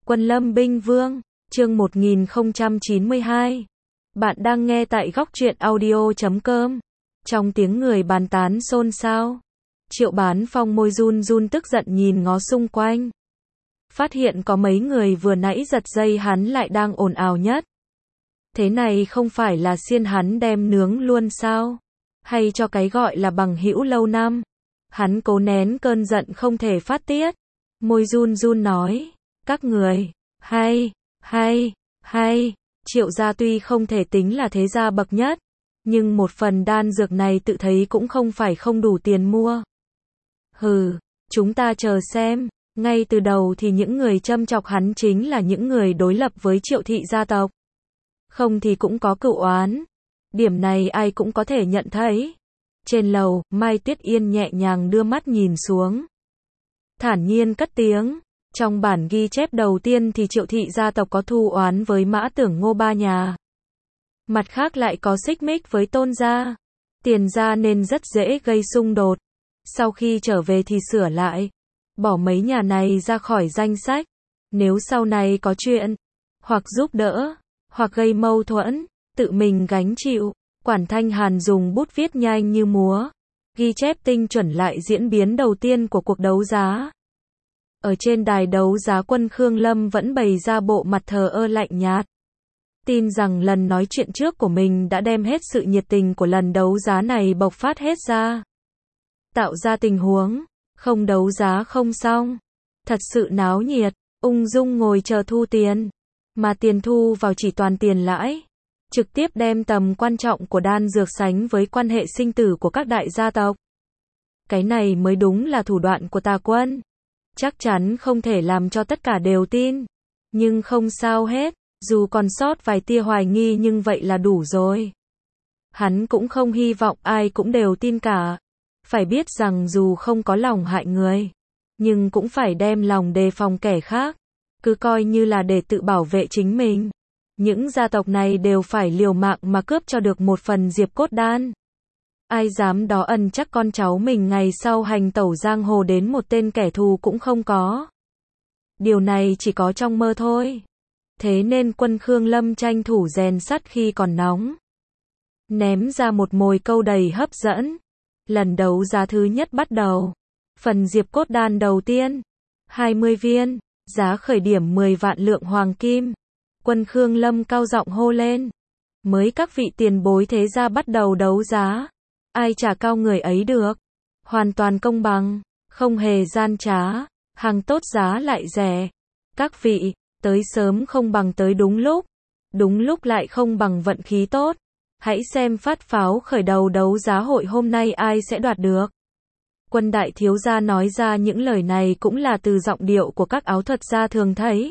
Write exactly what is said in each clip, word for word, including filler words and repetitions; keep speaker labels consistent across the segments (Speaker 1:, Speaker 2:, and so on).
Speaker 1: Quân Lâm Binh Vương, chương một nghìn không trăm chín mươi hai. Bạn đang nghe tại góc truyện audio chấm com. Trong tiếng người bàn tán xôn xao, Triệu Bán Phong môi run run tức giận nhìn ngó xung quanh. Phát hiện có mấy người vừa nãy giật dây hắn lại đang ồn ào nhất. Thế này không phải là xiên hắn đem nướng luôn sao? Hay cho cái gọi là bằng hữu lâu năm? Hắn cố nén cơn giận không thể phát tiết. Môi run run nói, các người, hay, hay, hay, Triệu gia tuy không thể tính là thế gia bậc nhất, nhưng một phần đan dược này tự thấy cũng không phải không đủ tiền mua. Hừ, chúng ta chờ xem, ngay từ đầu thì những người châm chọc hắn chính là những người đối lập với Triệu thị gia tộc. Không thì cũng có cựu oán. Điểm này ai cũng có thể nhận thấy. Trên lầu, Mai Tuyết Yên nhẹ nhàng đưa mắt nhìn xuống. Thản nhiên cất tiếng. Trong bản ghi chép đầu tiên thì Triệu thị gia tộc có thù oán với Mã Tưởng Ngô ba nhà. Mặt khác lại có xích mích với Tôn gia. Tiền gia nên rất dễ gây xung đột. Sau khi trở về thì sửa lại. Bỏ mấy nhà này ra khỏi danh sách. Nếu sau này có chuyện, hoặc giúp đỡ, hoặc gây mâu thuẫn, tự mình gánh chịu. Quản Thanh Hàn dùng bút viết nhanh như múa, ghi chép tinh chuẩn lại diễn biến đầu tiên của cuộc đấu giá. Ở trên đài đấu giá Quân Khương Lâm vẫn bày ra bộ mặt thờ ơ lạnh nhạt. Tin rằng lần nói chuyện trước của mình đã đem hết sự nhiệt tình của lần đấu giá này bộc phát hết ra. Tạo ra tình huống, không đấu giá không xong. Thật sự náo nhiệt, ung dung ngồi chờ thu tiền. Mà tiền thu vào chỉ toàn tiền lãi. Trực tiếp đem tầm quan trọng của đan dược sánh với quan hệ sinh tử của các đại gia tộc. Cái này mới đúng là thủ đoạn của Tà Quân. Chắc chắn không thể làm cho tất cả đều tin. Nhưng không sao hết, dù còn sót vài tia hoài nghi nhưng vậy là đủ rồi. Hắn cũng không hy vọng ai cũng đều tin cả. Phải biết rằng dù không có lòng hại người, nhưng cũng phải đem lòng đề phòng kẻ khác. Cứ coi như là để tự bảo vệ chính mình. Những gia tộc này đều phải liều mạng mà cướp cho được một phần diệp cốt đan. Ai dám đó ẩn chắc con cháu mình ngày sau hành tẩu giang hồ đến một tên kẻ thù cũng không có. Điều này chỉ có trong mơ thôi. Thế nên Quân Khương Lâm tranh thủ rèn sắt khi còn nóng. Ném ra một mồi câu đầy hấp dẫn. Lần đấu giá thứ nhất bắt đầu. Phần diệp cốt đan đầu tiên, hai mươi viên, giá khởi điểm mười vạn lượng hoàng kim. Quân Khương Lâm cao giọng hô lên. Mới các vị tiền bối thế gia bắt đầu đấu giá. Ai trả cao người ấy được. Hoàn toàn công bằng, không hề gian trá. Hàng tốt giá lại rẻ. Các vị, tới sớm không bằng tới đúng lúc. Đúng lúc lại không bằng vận khí tốt. Hãy xem phát pháo khởi đầu đấu giá hội hôm nay ai sẽ đoạt được. Quân đại thiếu gia nói ra những lời này cũng là từ giọng điệu của các áo thuật gia thường thấy.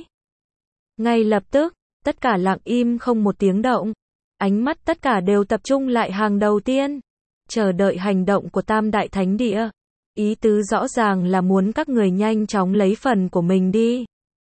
Speaker 1: Ngay lập tức, tất cả lặng im không một tiếng động. Ánh mắt tất cả đều tập trung lại hàng đầu tiên. Chờ đợi hành động của Tam Đại Thánh Địa. Ý tứ rõ ràng là muốn các người nhanh chóng lấy phần của mình đi.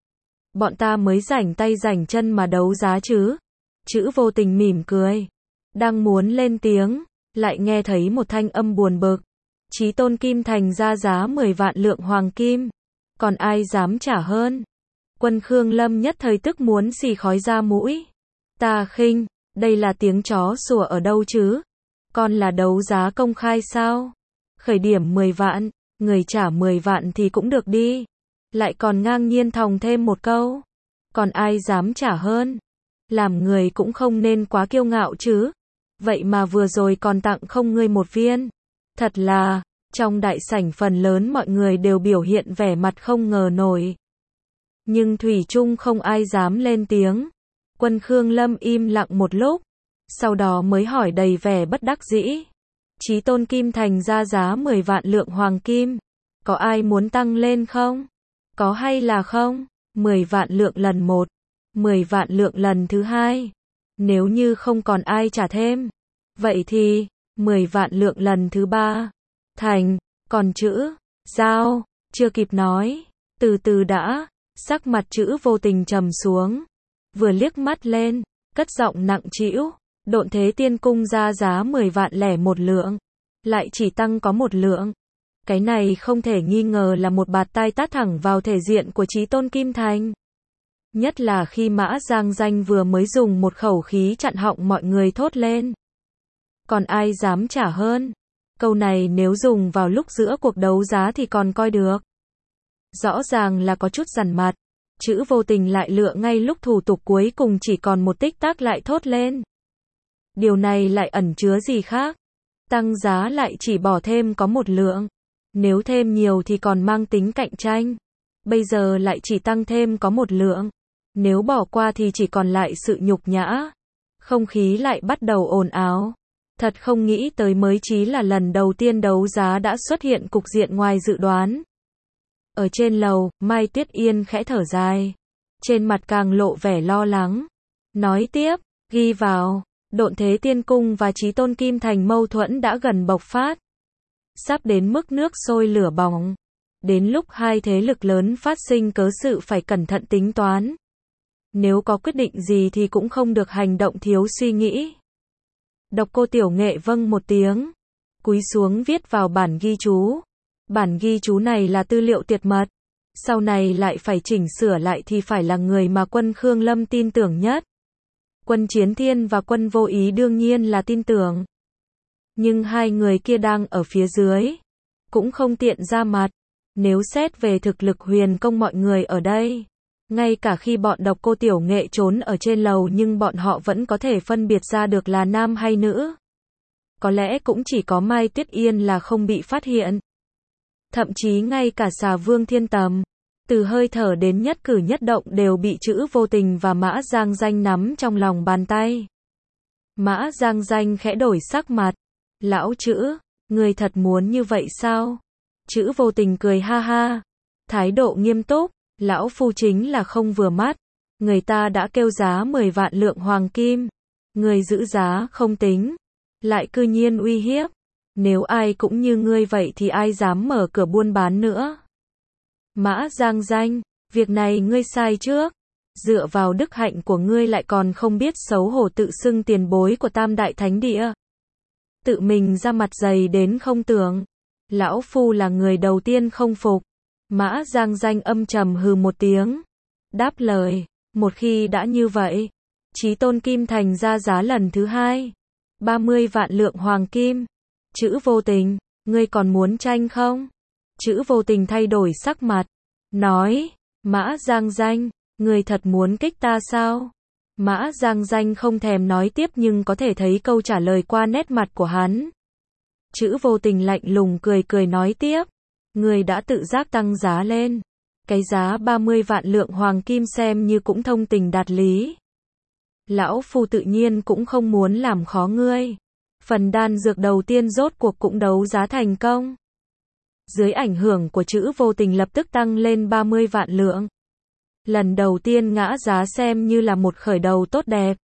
Speaker 1: Bọn ta mới rảnh tay rảnh chân mà đấu giá chứ. Chữ Vô Tình mỉm cười. Đang muốn lên tiếng, lại nghe thấy một thanh âm buồn bực. Chí Tôn Kim Thành ra giá mười vạn lượng hoàng kim. Còn ai dám trả hơn? Quân Khương Lâm nhất thời tức muốn xì khói ra mũi. Ta khinh, đây là tiếng chó sủa ở đâu chứ? Còn là đấu giá công khai sao? Khởi điểm mười vạn, người trả mười vạn thì cũng được đi. Lại còn ngang nhiên thòng thêm một câu. Còn ai dám trả hơn? Làm người cũng không nên quá kiêu ngạo chứ. Vậy mà vừa rồi còn tặng không ngươi một viên. Thật là, trong đại sảnh phần lớn mọi người đều biểu hiện vẻ mặt không ngờ nổi. Nhưng thủy chung không ai dám lên tiếng. Quân Khương Lâm im lặng một lúc. Sau đó mới hỏi đầy vẻ bất đắc dĩ. Chí Tôn Kim Thành ra giá mười vạn lượng hoàng kim. Có ai muốn tăng lên không? Có hay là không? mười vạn lượng lần một. mười vạn lượng lần thứ hai. Nếu như không còn ai trả thêm. Vậy thì, mười vạn lượng lần thứ ba. Thành, còn chữ, giao, chưa kịp nói. Từ từ đã, sắc mặt Chữ Vô Tình trầm xuống. Vừa liếc mắt lên, cất giọng nặng trĩu. Độn Thế Tiên Cung ra giá mười vạn lẻ một lượng. Lại chỉ tăng có một lượng. Cái này không thể nghi ngờ là một bạt tai tát thẳng vào thể diện của Chí Tôn Kim Thành. Nhất là khi Mã Giang Danh vừa mới dùng một khẩu khí chặn họng mọi người thốt lên. Còn ai dám trả hơn? Câu này nếu dùng vào lúc giữa cuộc đấu giá thì còn coi được. Rõ ràng là có chút dằn mặt. Chữ vô tình lại lựa ngay lúc thủ tục cuối cùng chỉ còn một tích tắc lại thốt lên. Điều này lại ẩn chứa gì khác? Tăng giá lại chỉ bỏ thêm có một lượng. Nếu thêm nhiều thì còn mang tính cạnh tranh. Bây giờ lại chỉ tăng thêm có một lượng. Nếu bỏ qua thì chỉ còn lại sự nhục nhã. Không khí lại bắt đầu ồn ào. Thật không nghĩ tới mới chỉ là lần đầu tiên đấu giá đã xuất hiện cục diện ngoài dự đoán. Ở trên lầu, Mai Tuyết Yên khẽ thở dài. Trên mặt càng lộ vẻ lo lắng. Nói tiếp, ghi vào, Độn Thế Tiên Cung và Chí Tôn Kim Thành mâu thuẫn đã gần bộc phát. Sắp đến mức nước sôi lửa bỏng. Đến lúc hai thế lực lớn phát sinh cớ sự phải cẩn thận tính toán. Nếu có quyết định gì thì cũng không được hành động thiếu suy nghĩ. Độc Cô Tiểu Nghệ vâng một tiếng. Cúi xuống viết vào bản ghi chú. Bản ghi chú này là tư liệu tuyệt mật. Sau này lại phải chỉnh sửa lại thì phải là người mà quân Khương Lâm tin tưởng nhất. Quân Chiến Thiên và quân Vô Ý đương nhiên là tin tưởng. Nhưng hai người kia đang ở phía dưới. Cũng không tiện ra mặt. Nếu xét về thực lực huyền công mọi người ở đây. Ngay cả khi bọn Độc Cô Tiểu Nghệ trốn ở trên lầu nhưng bọn họ vẫn có thể phân biệt ra được là nam hay nữ. Có lẽ cũng chỉ có Mai Tuyết Yên là không bị phát hiện. Thậm chí ngay cả Xà Vương Thiên Tầm, từ hơi thở đến nhất cử nhất động đều bị Chữ Vô Tình và Mã Giang Danh nắm trong lòng bàn tay. Mã Giang Danh khẽ đổi sắc mặt. Lão Chữ, người thật muốn như vậy sao? Chữ Vô Tình cười ha ha. Thái độ nghiêm túc. Lão phu chính là không vừa mắt. Người ta đã kêu giá mười vạn lượng hoàng kim. Người giữ giá không tính. Lại cư nhiên uy hiếp. Nếu ai cũng như ngươi vậy thì ai dám mở cửa buôn bán nữa. Mã Giang Danh, việc này ngươi sai trước. Dựa vào đức hạnh của ngươi lại còn không biết xấu hổ tự xưng tiền bối của Tam Đại Thánh Địa. Tự mình ra mặt dày đến không tưởng. Lão phu là người đầu tiên không phục. Mã Giang Danh âm trầm hừ một tiếng. Đáp lời, một khi đã như vậy. Chí Tôn Kim Thành ra giá lần thứ hai. ba mươi vạn lượng hoàng kim. Chữ Vô Tình, ngươi còn muốn tranh không? Chữ Vô Tình thay đổi sắc mặt. Nói, Mã Giang Danh, ngươi thật muốn kích ta sao? Mã Giang Danh không thèm nói tiếp nhưng có thể thấy câu trả lời qua nét mặt của hắn. Chữ Vô Tình lạnh lùng cười cười nói tiếp. Ngươi đã tự giác tăng giá lên. Cái giá ba mươi vạn lượng hoàng kim xem như cũng thông tình đạt lý. Lão phu tự nhiên cũng không muốn làm khó ngươi. Phần đan dược đầu tiên rốt cuộc cũng đấu giá thành công. Dưới ảnh hưởng của Chữ Vô Tình lập tức tăng lên ba mươi vạn lượng. Lần đầu tiên ngã giá xem như là một khởi đầu tốt đẹp.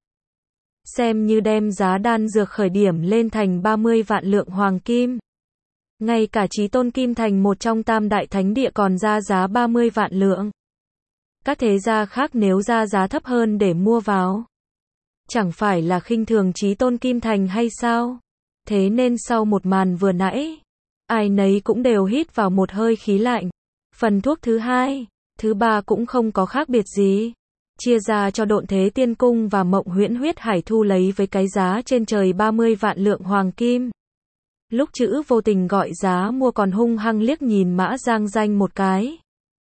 Speaker 1: Xem như đem giá đan dược khởi điểm lên thành ba mươi vạn lượng hoàng kim. Ngay cả Chí Tôn Kim Thành một trong Tam Đại Thánh Địa còn ra giá ba mươi vạn lượng. Các thế gia khác nếu ra giá thấp hơn để mua vào. Chẳng phải là khinh thường Chí Tôn Kim Thành hay sao? Thế nên sau một màn vừa nãy, ai nấy cũng đều hít vào một hơi khí lạnh. Phần thuốc thứ hai, thứ ba cũng không có khác biệt gì. Chia ra cho Độn Thế Tiên Cung và Mộng Huyễn Huyết Hải thu lấy với cái giá trên trời ba mươi vạn lượng hoàng kim. Lúc Chữ Vô Tình gọi giá mua còn hung hăng liếc nhìn Mã Giang Danh một cái.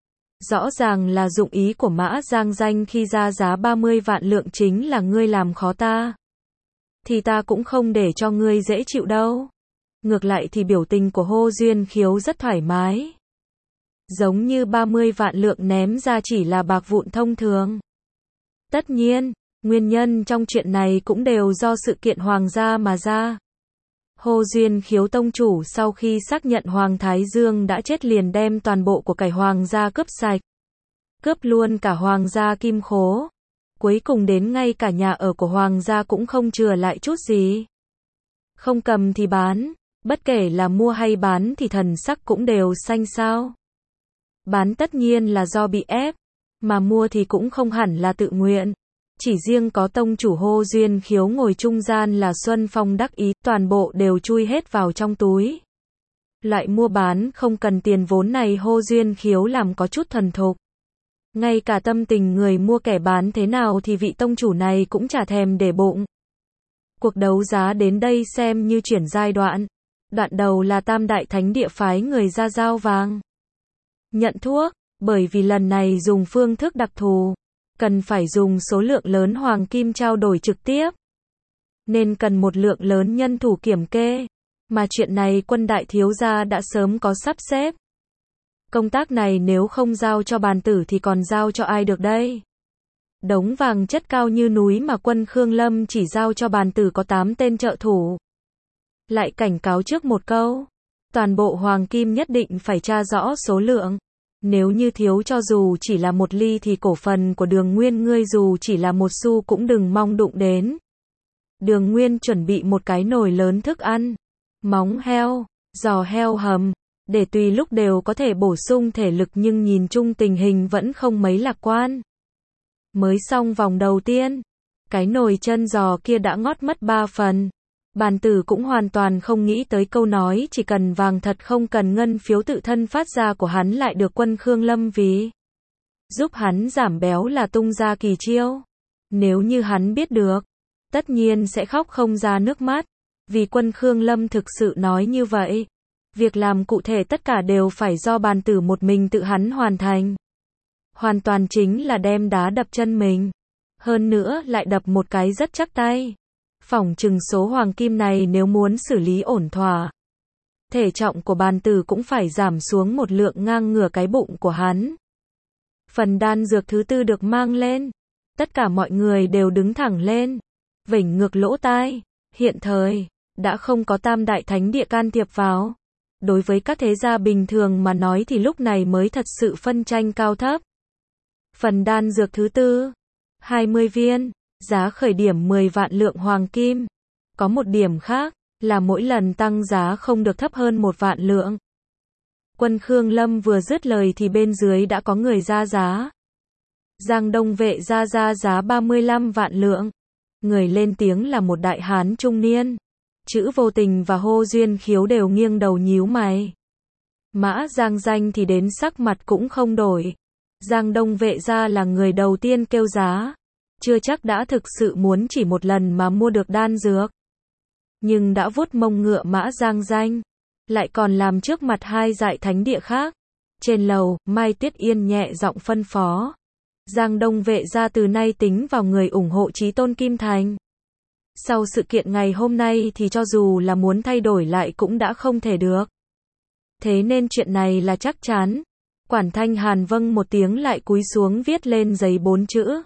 Speaker 1: Rõ ràng là dụng ý của Mã Giang Danh khi ra giá ba mươi vạn lượng chính là ngươi làm khó ta. Thì ta cũng không để cho ngươi dễ chịu đâu. Ngược lại thì biểu tình của Hô Duyên Khiếu rất thoải mái. Giống như ba mươi vạn lượng ném ra chỉ là bạc vụn thông thường. Tất nhiên, nguyên nhân trong chuyện này cũng đều do sự kiện hoàng gia mà ra. Hô Duyên Khiếu tông chủ sau khi xác nhận Hoàng Thái Dương đã chết liền đem toàn bộ của cải hoàng gia cướp sạch. Cướp luôn cả hoàng gia kim khố. Cuối cùng đến ngay cả nhà ở của hoàng gia cũng không chừa lại chút gì. Không cầm thì bán, bất kể là mua hay bán thì thần sắc cũng đều xanh xao. Bán tất nhiên là do bị ép, mà mua thì cũng không hẳn là tự nguyện. Chỉ riêng có tông chủ Hô Duyên Khiếu ngồi trung gian là Xuân Phong đắc ý, toàn bộ đều chui hết vào trong túi. Loại mua bán không cần tiền vốn này Hô Duyên Khiếu làm có chút thuần thục. Ngay cả tâm tình người mua kẻ bán thế nào thì vị tông chủ này cũng chả thèm để bụng. Cuộc đấu giá đến đây xem như chuyển giai đoạn. Đoạn đầu là Tam Đại Thánh Địa phái người ra giao vàng nhận thuốc, bởi vì lần này dùng phương thức đặc thù, cần phải dùng số lượng lớn hoàng kim trao đổi trực tiếp, nên cần một lượng lớn nhân thủ kiểm kê, mà chuyện này Quân đại thiếu gia đã sớm có sắp xếp. Công tác này nếu không giao cho bàn tử thì còn giao cho ai được đây? Đống vàng chất cao như núi mà Quân Khương Lâm chỉ giao cho bàn tử có tám tên trợ thủ. Lại cảnh cáo trước một câu, toàn bộ hoàng kim nhất định phải tra rõ số lượng. Nếu như thiếu cho dù chỉ là một ly thì cổ phần của Đường Nguyên ngươi dù chỉ là một xu cũng đừng mong đụng đến. Đường Nguyên chuẩn bị một cái nồi lớn thức ăn, móng heo, giò heo hầm, để tùy lúc đều có thể bổ sung thể lực, nhưng nhìn chung tình hình vẫn không mấy lạc quan. Mới xong vòng đầu tiên, cái nồi chân giò kia đã ngót mất ba phần. Bàn tử cũng hoàn toàn không nghĩ tới câu nói chỉ cần vàng thật không cần ngân phiếu tự thân phát ra của hắn lại được Quân Khương Lâm vì giúp hắn giảm béo là tung ra kỳ chiêu. Nếu như hắn biết được, tất nhiên sẽ khóc không ra nước mắt, vì Quân Khương Lâm thực sự nói như vậy. Việc làm cụ thể tất cả đều phải do bàn tử một mình tự hắn hoàn thành. Hoàn toàn chính là đem đá đập chân mình. Hơn nữa lại đập một cái rất chắc tay. Phỏng chừng số hoàng kim này nếu muốn xử lý ổn thỏa, thể trọng của bàn tử cũng phải giảm xuống một lượng ngang ngửa cái bụng của hắn. Phần đan dược thứ tư được mang lên. Tất cả mọi người đều đứng thẳng lên, vểnh ngược lỗ tai. Hiện thời, đã không có Tam Đại Thánh Địa can thiệp vào. Đối với các thế gia bình thường mà nói thì lúc này mới thật sự phân tranh cao thấp. Phần đan dược thứ tư, hai mươi viên, giá khởi điểm mười vạn lượng hoàng kim. Có một điểm khác, là mỗi lần tăng giá không được thấp hơn một vạn lượng. Quân Khương Lâm vừa dứt lời thì bên dưới đã có người ra giá. Giang Đông Vệ ra ra giá ba mươi lăm vạn lượng. Người lên tiếng là một đại hán trung niên. Chữ Vô Tình và Hô Duyên Khiếu đều nghiêng đầu nhíu mày. Mã Giang Danh thì đến sắc mặt cũng không đổi. Giang Đông Vệ ra là người đầu tiên kêu giá. Chưa chắc đã thực sự muốn chỉ một lần mà mua được đan dược. Nhưng đã vuốt mông ngựa Mã Giang Danh. Lại còn làm trước mặt hai dại thánh địa khác. Trên lầu, Mai Tuyết Yên nhẹ giọng phân phó. Giang Đông Vệ ra từ nay tính vào người ủng hộ Chí Tôn Kim Thành. Sau sự kiện ngày hôm nay thì cho dù là muốn thay đổi lại cũng đã không thể được. Thế nên chuyện này là chắc chắn. Quản Thanh Hàn vâng một tiếng lại cúi xuống viết lên giấy bốn chữ.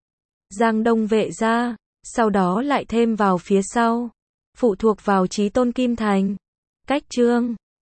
Speaker 1: Giang Đông Vệ ra, sau đó lại thêm vào phía sau. Phụ thuộc vào Chí Tôn Kim Thành. Cách chương